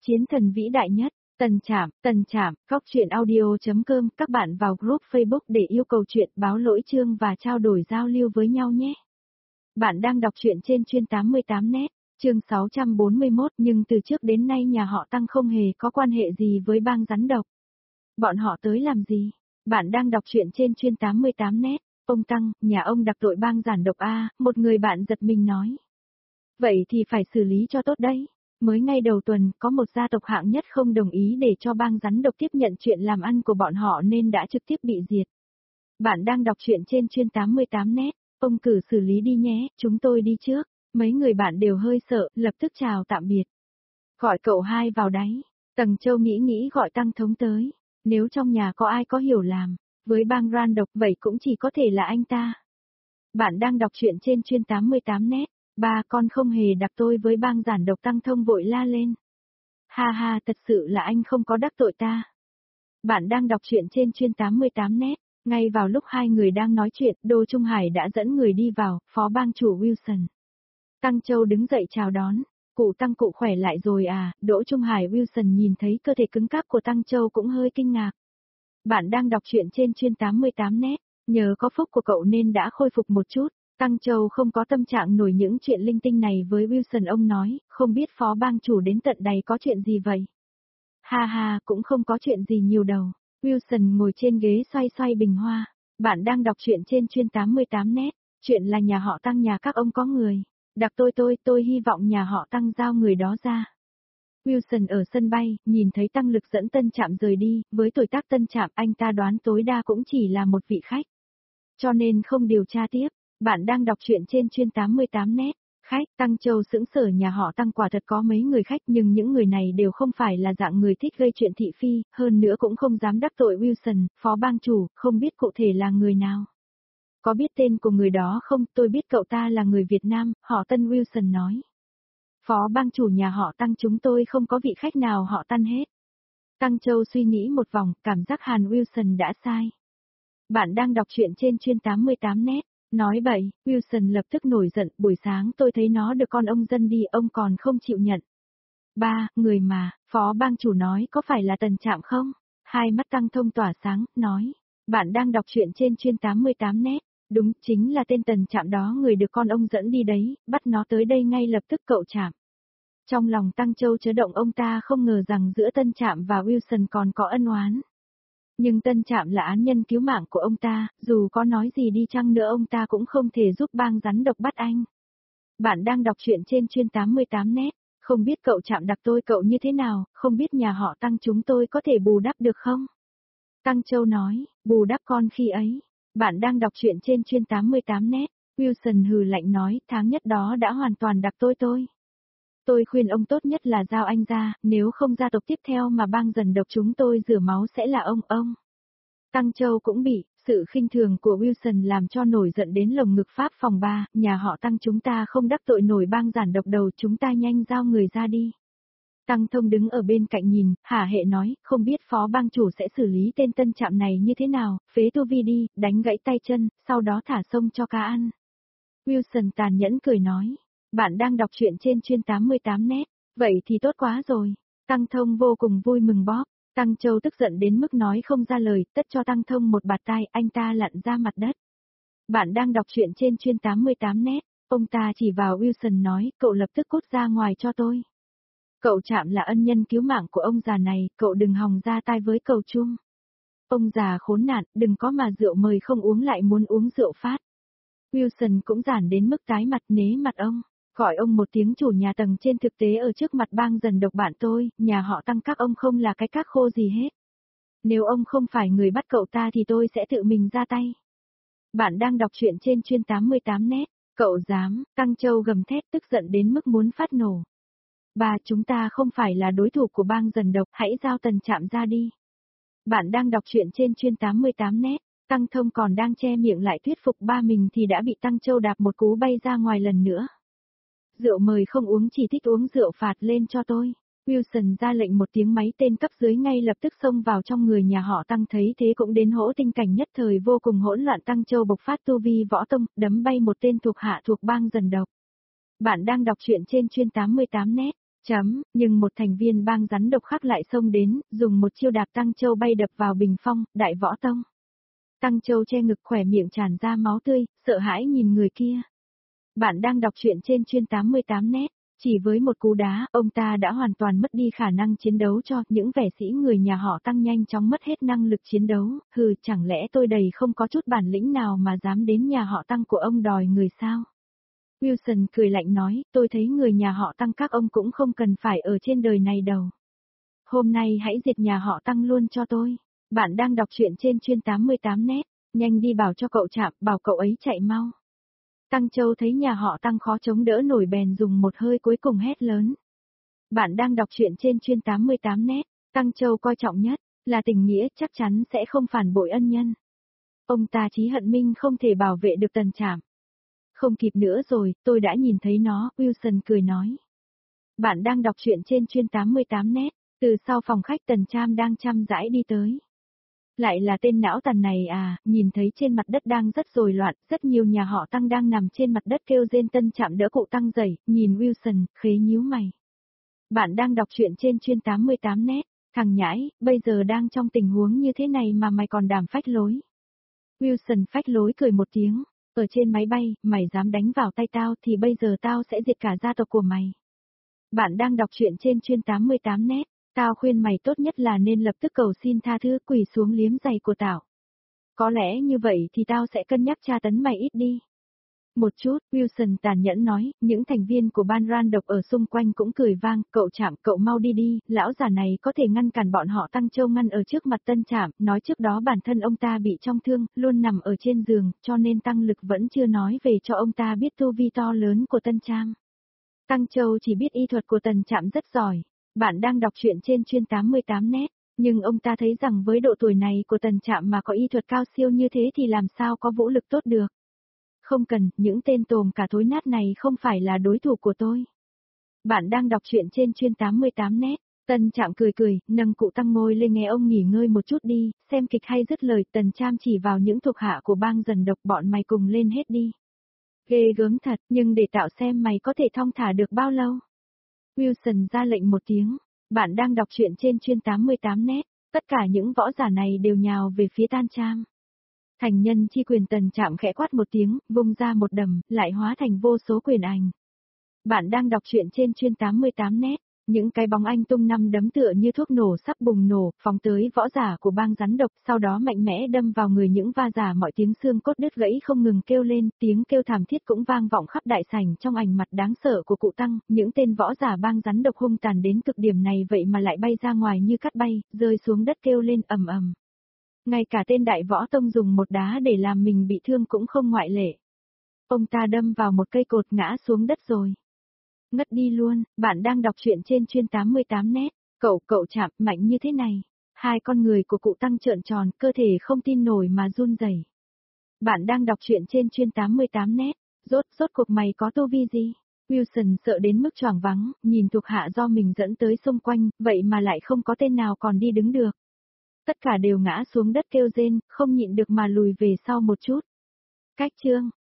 Chiến thần vĩ đại nhất, Tần Trạm, góc truyện audio.com, các bạn vào group Facebook để yêu cầu chuyện, báo lỗi chương và trao đổi giao lưu với nhau nhé. Bạn đang đọc truyện trên chuyên 88net, chương 641, nhưng từ trước đến nay nhà họ Tăng không hề có quan hệ gì với bang rắn độc. Bọn họ tới làm gì? Bạn đang đọc truyện trên chuyên 88net, ông Tăng, nhà ông đặc tội bang giản độc a, một người bạn giật mình nói. Vậy thì phải xử lý cho tốt đấy. Mới ngay đầu tuần, có một gia tộc hạng nhất không đồng ý để cho bang rắn độc tiếp nhận chuyện làm ăn của bọn họ nên đã trực tiếp bị diệt. Bạn đang đọc truyện trên chuyên 88net, ông cử xử lý đi nhé, chúng tôi đi trước. Mấy người bạn đều hơi sợ, lập tức chào tạm biệt. Gọi cậu hai vào đáy. Tầng Châu nghĩ gọi Tăng Thống tới. Nếu trong nhà có ai có hiểu làm, với bang ran độc vậy cũng chỉ có thể là anh ta. Bạn đang đọc truyện trên chuyên 88net. Ba con không hề đặc tôi với bang giản độc. Tăng Thông vội la lên. Ha ha, thật sự là anh không có đắc tội ta. Bạn đang đọc truyện trên chuyên 88net. Ngay vào lúc hai người đang nói chuyện, Đô Trung Hải đã dẫn người đi vào, phó bang chủ Wilson. Tăng Châu đứng dậy chào đón. Cụ Tăng cụ khỏe lại rồi à? Đỗ Trung Hải Wilson nhìn thấy cơ thể cứng cáp của Tăng Châu cũng hơi kinh ngạc. Bạn đang đọc truyện trên chuyên 88net. Nhờ có phúc của cậu nên đã khôi phục một chút. Tăng Châu không có tâm trạng nổi những chuyện linh tinh này với Wilson. Ông nói, không biết phó bang chủ đến tận đây có chuyện gì vậy? Ha ha, cũng không có chuyện gì nhiều đâu. Wilson ngồi trên ghế xoay xoay bình hoa. Bạn đang đọc truyện trên chuyên 88net. Chuyện là nhà họ Tăng nhà các ông có người đặc tôi hy vọng nhà họ Tăng giao người đó ra. Wilson ở sân bay, nhìn thấy Tăng Lực dẫn Tân Trạm rời đi, với tuổi tác Tân Trạm anh ta đoán tối đa cũng chỉ là một vị khách. Cho nên không điều tra tiếp. Bạn đang đọc truyện trên chuyên 88net. Khách, Tăng Châu sững sờ, nhà họ Tăng quả thật có mấy người khách nhưng những người này đều không phải là dạng người thích gây chuyện thị phi, hơn nữa cũng không dám đắc tội Wilson, phó bang chủ, không biết cụ thể là người nào. Có biết tên của người đó không? Tôi biết cậu ta là người Việt Nam, họ Tân. Wilson nói. Phó bang chủ nhà họ Tăng chúng tôi không có vị khách nào họ Tân hết. Tăng Châu suy nghĩ một vòng, cảm giác Hàn Wilson đã sai. Bạn đang đọc truyện trên chuyên 88net. Nói bậy, Wilson lập tức nổi giận, buổi sáng tôi thấy nó được con ông dân đi, ông còn không chịu nhận. Ba, người mà, phó bang chủ nói có phải là Tần Trạm không? Hai mắt Tăng Thông tỏa sáng, nói. Bạn đang đọc truyện trên chuyên 88net. Đúng, chính là tên Tần Trạm đó, người được con ông dẫn đi đấy, bắt nó tới đây ngay lập tức cậu Trạm. Trong lòng Tăng Châu chấn động, ông ta không ngờ rằng giữa Tân Trạm và Wilson còn có ân oán. Nhưng Tân Trạm là án nhân cứu mạng của ông ta, dù có nói gì đi chăng nữa ông ta cũng không thể giúp bang rắn độc bắt anh. Bạn đang đọc truyện trên chuyên 88net, không biết cậu Trạm đặc tôi cậu như thế nào, không biết nhà họ Tăng chúng tôi có thể bù đắp được không? Tăng Châu nói, bù đắp con khi ấy. Bạn đang đọc truyện trên chuyên 88net, Wilson hừ lạnh nói, tháng nhất đó đã hoàn toàn đặc tôi. Tôi khuyên ông tốt nhất là giao anh ra, nếu không gia tộc tiếp theo mà bang dần độc chúng tôi rửa máu sẽ là ông. Tăng Châu cũng bị, sự khinh thường của Wilson làm cho nổi giận đến lồng ngực. Pháp phòng 3, nhà họ Tăng chúng ta không đắc tội nổi bang giản độc đầu, chúng ta nhanh giao người ra đi. Tăng Thông đứng ở bên cạnh nhìn, hả hệ nói, không biết phó bang chủ sẽ xử lý tên Tân Trạm này như thế nào, phế tu vi đi, đánh gãy tay chân, sau đó thả sông cho cá ăn. Wilson tàn nhẫn cười nói. Bạn đang đọc truyện trên chuyên 88net, vậy thì tốt quá rồi. Tăng Thông vô cùng vui mừng bóp. Tăng Châu tức giận đến mức nói không ra lời, tất cho Tăng Thông một bạt tai, anh ta lặn ra mặt đất. Bạn đang đọc truyện trên chuyên 88net, ông ta chỉ vào Wilson nói, cậu lập tức cút ra ngoài cho tôi. Cậu Trạm là ân nhân cứu mạng của ông già này, cậu đừng hòng ra tay với cậu Chung. Ông già khốn nạn, đừng có mà rượu mời không uống lại muốn uống rượu phát. Wilson cũng giản đến mức tái mặt nế mặt ông. Gọi ông một tiếng chủ nhà tầng trên, thực tế ở trước mặt bang dần độc bạn tôi, nhà họ Tăng các ông không là cái các khô gì hết. Nếu ông không phải người bắt cậu ta thì tôi sẽ tự mình ra tay. Bạn đang đọc truyện trên chuyên 88net, cậu dám, Tăng Châu gầm thét tức giận đến mức muốn phát nổ. Ba, chúng ta không phải là đối thủ của bang dần độc, hãy giao Tần Trạm ra đi. Bạn đang đọc truyện trên chuyên 88net, Tăng Thông còn đang che miệng lại thuyết phục ba mình thì đã bị Tăng Châu đạp một cú bay ra ngoài lần nữa. Rượu mời không uống, chỉ thích uống rượu phạt, lên cho tôi. Wilson ra lệnh một tiếng, máy tên cấp dưới ngay lập tức xông vào trong người nhà họ Tăng, thấy thế cũng đến hỗ tình cảnh nhất thời vô cùng hỗn loạn. Tăng Châu bộc phát tu vi võ tông, đấm bay một tên thuộc hạ thuộc bang dần độc. Bạn đang đọc truyện trên chuyên 88net, Nhưng một thành viên bang rắn độc khác lại xông đến, dùng một chiêu đạp Tăng Châu bay đập vào bình phong, Đại Võ Tông. Tăng Châu che ngực khỏe miệng tràn ra máu tươi, sợ hãi nhìn người kia. Bạn đang đọc truyện trên chuyên 88 net. Chỉ với một cú đá, ông ta đã hoàn toàn mất đi khả năng chiến đấu cho những vẻ sĩ người nhà họ Tăng nhanh chóng mất hết năng lực chiến đấu. Hừ, chẳng lẽ tôi đầy không có chút bản lĩnh nào mà dám đến nhà họ Tăng của ông đòi người sao? Wilson cười lạnh nói, tôi thấy người nhà họ Tăng các ông cũng không cần phải ở trên đời này đâu. Hôm nay hãy diệt nhà họ Tăng luôn cho tôi. Bạn đang đọc truyện trên chuyên 88 net, nhanh đi bảo cho cậu Trạm, bảo cậu ấy chạy mau. Tăng Châu thấy nhà họ Tăng khó chống đỡ nổi bèn dùng một hơi cuối cùng hét lớn. Bạn đang đọc truyện trên chuyên 88 net, Tăng Châu coi trọng nhất là tình nghĩa, chắc chắn sẽ không phản bội ân nhân. Ông ta chí hận minh không thể bảo vệ được Tần Trạm. Không kịp nữa rồi, tôi đã nhìn thấy nó, Wilson cười nói. Bạn đang đọc truyện trên chuyên 88 net, từ sau phòng khách Tần Trạm đang chăm rãi đi tới. Lại là tên não tàn này à, nhìn thấy trên mặt đất đang rất rối loạn, rất nhiều nhà họ Tăng đang nằm trên mặt đất kêu rên. Tân Trạm đỡ cụ Tăng dậy, nhìn Wilson, khế nhíu mày. Bạn đang đọc truyện trên chuyên 88 net, thằng nhãi, bây giờ đang trong tình huống như thế này mà mày còn đảm phách lối. Wilson phách lối cười một tiếng, ở trên máy bay, mày dám đánh vào tay tao thì bây giờ tao sẽ diệt cả gia tộc của mày. Bạn đang đọc truyện trên chuyên 88 net. Tao khuyên mày tốt nhất là nên lập tức cầu xin tha thứ, quỳ xuống liếm giày của tao. Có lẽ như vậy thì tao sẽ cân nhắc tra tấn mày ít đi. Một chút, Wilson tàn nhẫn nói, những thành viên của ban ran độc ở xung quanh cũng cười vang, cậu Trạm, cậu mau đi đi, lão già này có thể ngăn cản bọn họ Tăng Châu ngăn ở trước mặt Tân Trạm, nói trước đó bản thân ông ta bị trọng thương, luôn nằm ở trên giường, cho nên Tăng Lực vẫn chưa nói về cho ông ta biết tu vi to lớn của Tân Trạm. Tăng Châu chỉ biết y thuật của Tần Trạm rất giỏi. Bạn đang đọc truyện trên chuyên 88 net, nhưng ông ta thấy rằng với độ tuổi này của Tần Trạm mà có y thuật cao siêu như thế thì làm sao có vũ lực tốt được. Không cần, những tên tôm cả thối nát này không phải là đối thủ của tôi. Bạn đang đọc truyện trên chuyên 88 net, Tần Trạm cười cười, nâng cụ Tăng ngồi lên nghe ông nghỉ ngơi một chút đi, xem kịch hay dứt lời. Tần Trạm chỉ vào những thuộc hạ của bang dần độc, bọn mày cùng lên hết đi. Ghê gớm thật, nhưng để tạo xem mày có thể thong thả được bao lâu. Wilson ra lệnh một tiếng. Bạn đang đọc truyện trên chuyên 88 net. Tất cả những võ giả này đều nhào về phía Tan Trạm. Thành nhân chi quyền. Tần Trạm khẽ quát một tiếng, vung ra một đầm, lại hóa thành vô số quyền ảnh. Bạn đang đọc truyện trên chuyên 88 net. Những cái bóng anh tung năm đấm tựa như thuốc nổ sắp bùng nổ, phóng tới võ giả của bang rắn độc, sau đó mạnh mẽ đâm vào người những va giả. Mọi tiếng xương cốt đứt gãy không ngừng kêu lên, tiếng kêu thảm thiết cũng vang vọng khắp đại sảnh. Trong ảnh mặt đáng sợ của cụ Tăng, những tên võ giả bang rắn độc hung tàn đến cực điểm này vậy mà lại bay ra ngoài như cát bay, rơi xuống đất kêu lên ầm ầm. Ngay cả tên Đại Võ Tông dùng một đá để làm mình bị thương cũng không ngoại lệ. Ông ta đâm vào một cây cột ngã xuống đất rồi. Ngất đi luôn. Bạn đang đọc truyện trên chuyên 88 net. Cậu Trạm, mạnh như thế này. Hai con người của cụ Tăng trợn tròn, cơ thể không tin nổi mà run rẩy. Bạn đang đọc truyện trên chuyên 88 net. Rốt cuộc mày có tu vi gì? Wilson sợ đến mức choáng váng, nhìn thuộc hạ do mình dẫn tới xung quanh, vậy mà lại không có tên nào còn đi đứng được. Tất cả đều ngã xuống đất kêu rên, không nhịn được mà lùi về sau một chút. Cách chương